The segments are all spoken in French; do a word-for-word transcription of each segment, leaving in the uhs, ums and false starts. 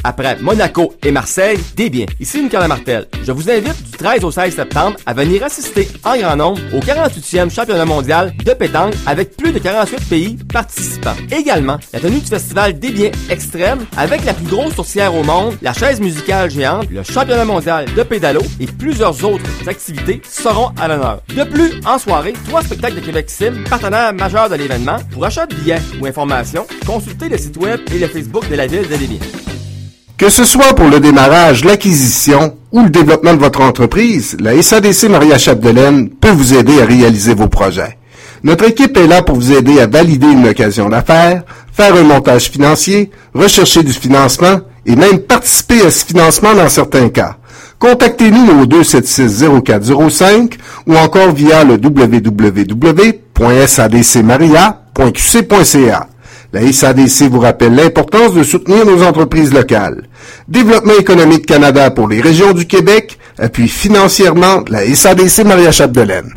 Après Monaco et Marseille, Desbiens. Ici Nicolas Martel. Je vous invite du treize au seize septembre à venir assister en grand nombre au quarante-huitième championnat mondial de pétanque avec plus de quarante-huit pays participants. Également, la tenue du festival Desbiens Extrême avec la plus grosse sourcière au monde, la chaise musicale géante, le championnat mondial de pédalo et plusieurs autres activités seront à l'honneur. De plus, en soirée, trois spectacles de Québec Sim, partenaire majeur de l'événement. Pour achat de billets ou informations, consultez le site web et le Facebook de la ville de Desbiens. Que ce soit pour le démarrage, l'acquisition ou le développement de votre entreprise, la S A D C Maria-Chapdelaine peut vous aider à réaliser vos projets. Notre équipe est là pour vous aider à valider une occasion d'affaires, faire un montage financier, rechercher du financement et même participer à ce financement dans certains cas. Contactez-nous au deux sept six zéro quatre zéro cinq ou encore via le w w w point s a d c maria point q c point c a. La S A D C vous rappelle l'importance de soutenir nos entreprises locales. Développement économique Canada pour les régions du Québec appuie financièrement la S A D C Maria-Chapdelaine.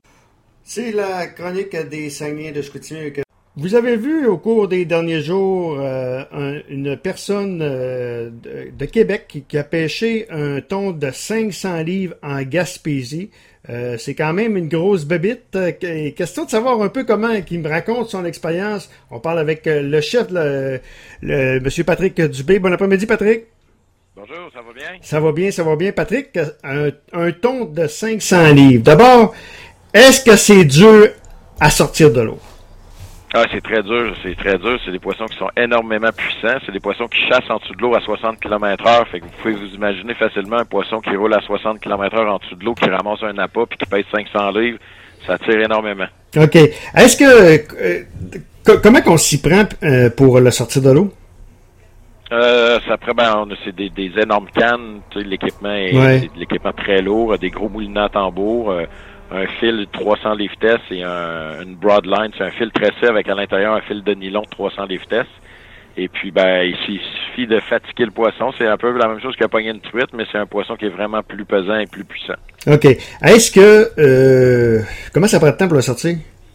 C'est la chronique des Saguenay de Chicoutimi. Vous avez vu au cours des derniers jours euh, un, une personne euh, de, de Québec qui, qui a pêché un thon de cinq cents livres en Gaspésie. Euh, c'est quand même une grosse bébite. Euh, question de savoir un peu comment il me raconte son expérience. On parle avec euh, le chef, le, le M. Patrick Dubé. Bon après-midi, Patrick. Bonjour, ça va bien? Ça va bien, ça va bien. Patrick, un, un thon de cinq cents livres. D'abord, est-ce que c'est dur à sortir de l'eau? Ah, c'est très dur, c'est très dur. C'est des poissons qui sont énormément puissants. C'est des poissons qui chassent en dessous de l'eau à soixante kilomètres heure. Fait que vous pouvez vous imaginer facilement un poisson qui roule à soixante kilomètres heure en dessous de l'eau, qui ramasse un appât puis qui pèse cinq cents livres. Ça tire énormément. OK. Est-ce que... Euh, comment qu'on s'y prend euh, pour le sortir de l'eau? Euh, ça prend, ben, on a, c'est des, des énormes cannes. Tu sais, l'équipement est ouais. l'équipement très lourd, des gros moulinants à tambour. Euh, un fil de trois cents livres vitesse et un, une broadline, c'est un fil tressé avec à l'intérieur un fil de nylon de trois cents livres vitesse. Et puis, ben, il suffit de fatiguer le poisson. C'est un peu la même chose qu'à pogner une truite, mais c'est un poisson qui est vraiment plus pesant et plus puissant. OK. Est-ce que... Euh, comment ça prend de temps pour le sortir?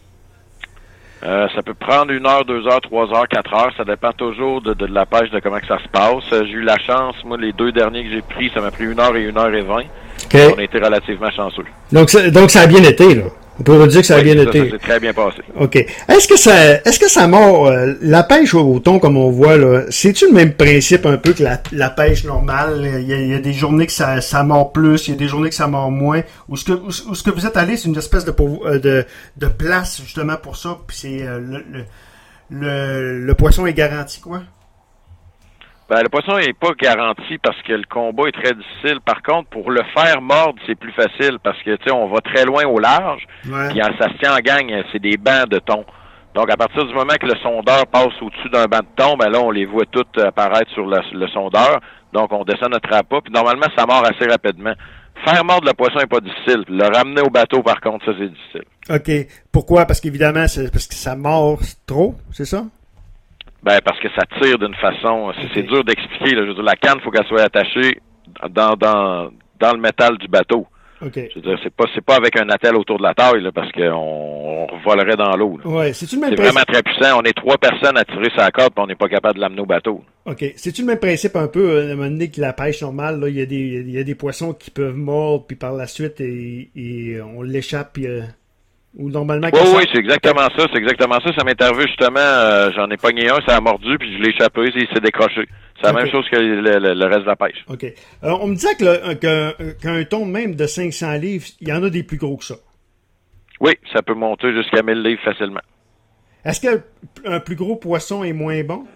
Euh, ça peut prendre une heure, deux heures, trois heures, quatre heures. Ça dépend toujours de, de, de la pêche, de comment que ça se passe. J'ai eu la chance, moi, les deux derniers que j'ai pris, ça m'a pris une heure et une heure et vingt. Okay. On a été relativement chanceux. Donc, ça, donc ça a bien été, là. On peut dire que ça a oui, bien ça, été. Ça s'est très bien passé. OK. Est-ce que ça, est-ce que ça mord, euh, la pêche au thon, comme on voit, là, c'est-tu le même principe un peu que la, la pêche normale? Il y, a, il y a des journées que ça, ça mord plus, il y a des journées que ça mord moins. Ou ce que, où, où ce que vous êtes allé, c'est une espèce de, de, de place, justement, pour ça, puis c'est, euh, le, le, le, le poisson est garanti, quoi? Ben, le poisson n'est pas garanti parce que le combat est très difficile. Par contre, pour le faire mordre, c'est plus facile parce que, tu sais, on va très loin au large. Ouais. Puis ça se tient en gang, c'est des bancs de thon. Donc, à partir du moment que le sondeur passe au-dessus d'un banc de thon, ben là, on les voit toutes apparaître sur le, le sondeur. Donc, on descend notre appât. Puis normalement, ça mord assez rapidement. Faire mordre le poisson n'est pas difficile. Le ramener au bateau, par contre, ça, c'est difficile. OK. Pourquoi? Parce qu'évidemment, c'est parce que ça mord trop, c'est ça? Ben, parce que ça tire d'une façon... Okay. C'est dur d'expliquer. Là. Je veux dire, la canne, il faut qu'elle soit attachée dans, dans, dans le métal du bateau. Okay. Je veux dire, c'est pas, c'est pas avec un attel autour de la taille, là, parce qu'on on volerait dans l'eau. Ouais, c'est-tu le même c'est principe? Vraiment très puissant. On est trois personnes à tirer sa corde, puis on n'est pas capable de l'amener au bateau. OK. C'est-tu le même principe un peu, à un moment donné, que la pêche normale, là, il y a des, il y a des poissons qui peuvent mordre, puis par la suite, et, et on l'échappe, puis... Euh... Ou normalement... Oui, oui, c'est exactement ça, c'est exactement ça. Ça m'est arrivé justement, euh, j'en ai pogné un, ça a mordu, puis je l'ai échappé, et il s'est décroché. C'est la okay. même chose que le, le, le reste de la pêche. OK. Alors, on me disait que le, qu'un, qu'un thon même de cinq cents livres, il y en a des plus gros que ça. Oui, ça peut monter jusqu'à mille livres facilement. Est-ce qu'un plus gros poisson est moins bon?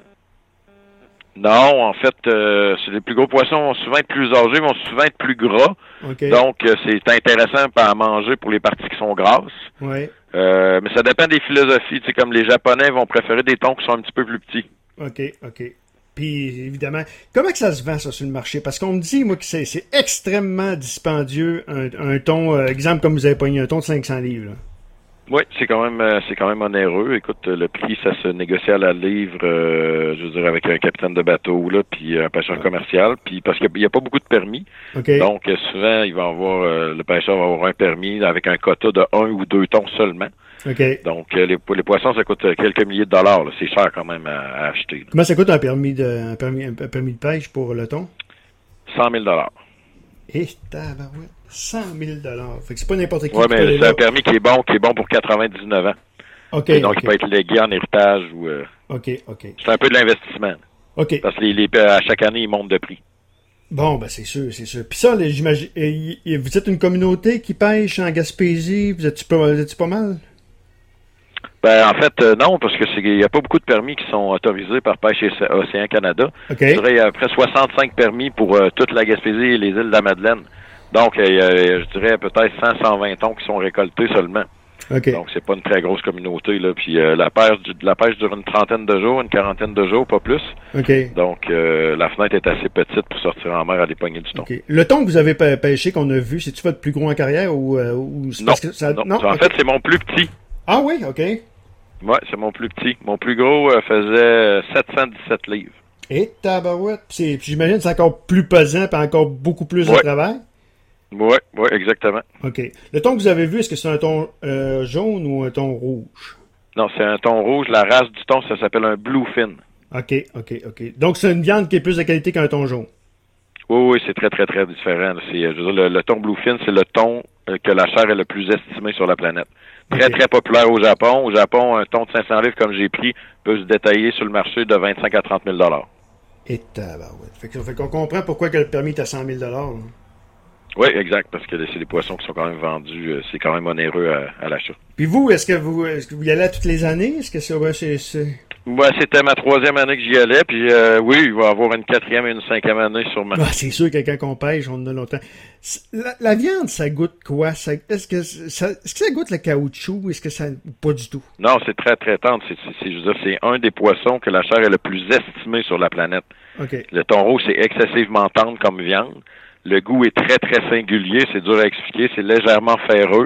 Non, en fait, euh, c'est les plus gros poissons vont souvent être plus âgés, vont souvent être plus gras. Okay. Donc, euh, c'est intéressant à manger pour les parties qui sont grasses. Ouais. Euh, mais ça dépend des philosophies. Tu sais, comme les Japonais vont préférer des thons qui sont un petit peu plus petits. OK, OK. Puis, évidemment, comment que ça se vend, ça, sur le marché? Parce qu'on me dit, moi, que c'est, c'est extrêmement dispendieux, un, un thon, euh, exemple, comme vous avez pogné un thon de cinq cents livres, là. Oui, c'est quand même euh, c'est quand même onéreux. Écoute, le prix, ça se négocie à la livre, euh, je veux dire, avec un capitaine de bateau, là, puis un pêcheur ouais. commercial, puis parce qu'il n'y a, a pas beaucoup de permis. Okay. Donc, euh, souvent, il va avoir euh, le pêcheur va avoir un permis avec un quota de un ou deux tons seulement. Okay. Donc, euh, les, les poissons, ça coûte quelques milliers de dollars. Là. C'est cher quand même à, à acheter. Là. Comment ça coûte un permis de un permis, un permis de pêche pour le thon? cent mille dollars. Eh, tabarouette. cent mille dollars. Fait que c'est pas n'importe qui. Oui, mais c'est là. Un permis qui est bon, qui est bon pour quatre-vingt-dix-neuf ans. OK. Et donc, okay. il peut être légué en héritage ou... Euh, OK, OK. C'est un peu de l'investissement. OK. Parce que les, les, à chaque année, ils montent de prix. Bon, ben c'est sûr, c'est sûr. Puis ça, j'imagine, vous êtes une communauté qui pêche en Gaspésie, vous êtes-tu pas, vous êtes-tu pas mal? Ben, en fait, euh, non, parce que c'est, il n'y a pas beaucoup de permis qui sont autorisés par Pêche Océan Canada. Okay. Je dirais, il y a à peu près soixante-cinq permis pour euh, toute la Gaspésie et les îles de la Madeleine. Donc, euh, je dirais peut-être cent à cent vingt tons qui sont récoltés seulement. Okay. Donc, c'est pas une très grosse communauté, là. Puis, euh, la pêche, la pêche dure une trentaine de jours, une quarantaine de jours, pas plus. Okay. Donc, euh, la fenêtre est assez petite pour sortir en mer à des poignées du thon. Okay. Le thon que vous avez pêché, qu'on a vu, c'est-tu votre plus gros en carrière ou, euh, ou c'est non, parce que ça... non, non, en okay. fait, c'est mon plus petit. Ah oui, OK. Ouais, c'est mon plus petit. Mon plus gros euh, faisait sept cent dix-sept livres. Et tabarouette. Puis j'imagine que c'est encore plus pesant et encore beaucoup plus ouais. de travail. Oui, oui, exactement. OK. Le thon que vous avez vu, est-ce que c'est un thon euh, jaune ou un thon rouge? Non, c'est un thon rouge. La race du thon, ça s'appelle un bluefin. OK, OK, OK. Donc, c'est une viande qui est plus de qualité qu'un thon jaune. Oui, oui, c'est très, très, très différent. C'est, je veux dire, le, le thon bluefin, c'est le thon euh, que la chair est le plus estimée sur la planète. Très, okay. très populaire au Japon. Au Japon, un thon de cinq cents livres, comme j'ai pris, peut se détailler sur le marché de vingt-cinq à trente mille dollars. Et tabarouette. Fait, fait qu'on comprend pourquoi que le permis est à cent mille dollars. Oui, exact, parce que c'est des poissons qui sont quand même vendus, euh, c'est quand même onéreux à, à l'achat. Puis vous, est-ce que vous est-ce que vous y allez toutes les années? Est-ce que c'est... Ouais, c'est, c'est... Ouais, c'était ma troisième année que j'y allais, puis euh, oui, il va y avoir une quatrième et une cinquième année sûrement. Ah, c'est sûr que quand on pêche, on en a longtemps. La, la viande, ça goûte quoi? Ça, est-ce, que ça, est-ce que ça goûte le caoutchouc? Est-ce que ça... Pas du tout. Non, c'est très, très tendre. C'est, c'est, c'est, je veux dire, c'est un des poissons que la chair est le plus estimée sur la planète. Okay. Le thon rouge, c'est excessivement tendre comme viande. Le goût est très, très singulier. C'est dur à expliquer. C'est légèrement ferreux.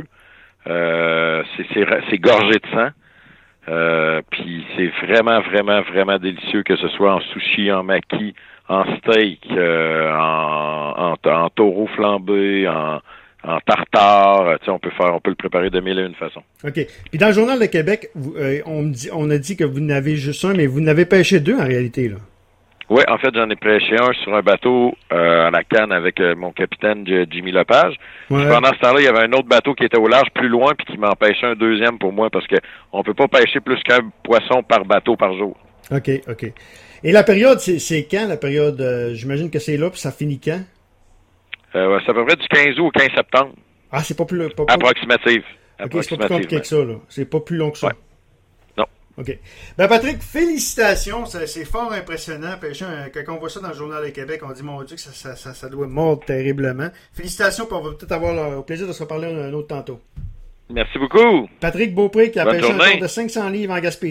Euh, c'est, c'est, c'est gorgé de sang. Euh, puis c'est vraiment, vraiment, vraiment délicieux, que ce soit en sushi, en maki, en steak, euh, en, en, en taureau flambé, en, en tartare. Tu sais, on peut faire, on peut le préparer de mille et une façons. OK. Puis dans le Journal de Québec, vous, euh, on, me dit, on a dit que vous n'avez juste un, mais vous n'avez pêché deux en réalité, là. Oui, en fait, j'en ai pêché un sur un bateau euh, à la canne avec euh, mon capitaine Jimmy Lepage. Ouais. Pendant ce temps-là, il y avait un autre bateau qui était au large plus loin puis qui m'empêchait un deuxième pour moi parce que on peut pas pêcher plus qu'un poisson par bateau par jour. OK, OK. Et la période, c'est, c'est quand, la période? Euh, j'imagine que c'est là, puis ça finit quand? Euh, c'est à peu près du quinze août au quinze septembre. Ah, c'est pas plus... Pas, pas... Approximative. OK, c'est pas plus compliqué que ça, là. C'est pas plus long que ça. Ouais. Non. OK. Ben, Patrick, félicitations. C'est, c'est fort impressionnant. Pêcher un, quand on voit ça dans le Journal de Québec, on dit, mon Dieu, que ça, ça, ça, ça doit mordre terriblement. Félicitations, puis on va peut-être avoir le plaisir de se reparler un autre tantôt. Merci beaucoup. Patrick Beaupré qui a Bonne pêché journée. un tour de cinq cents livres en Gaspésie.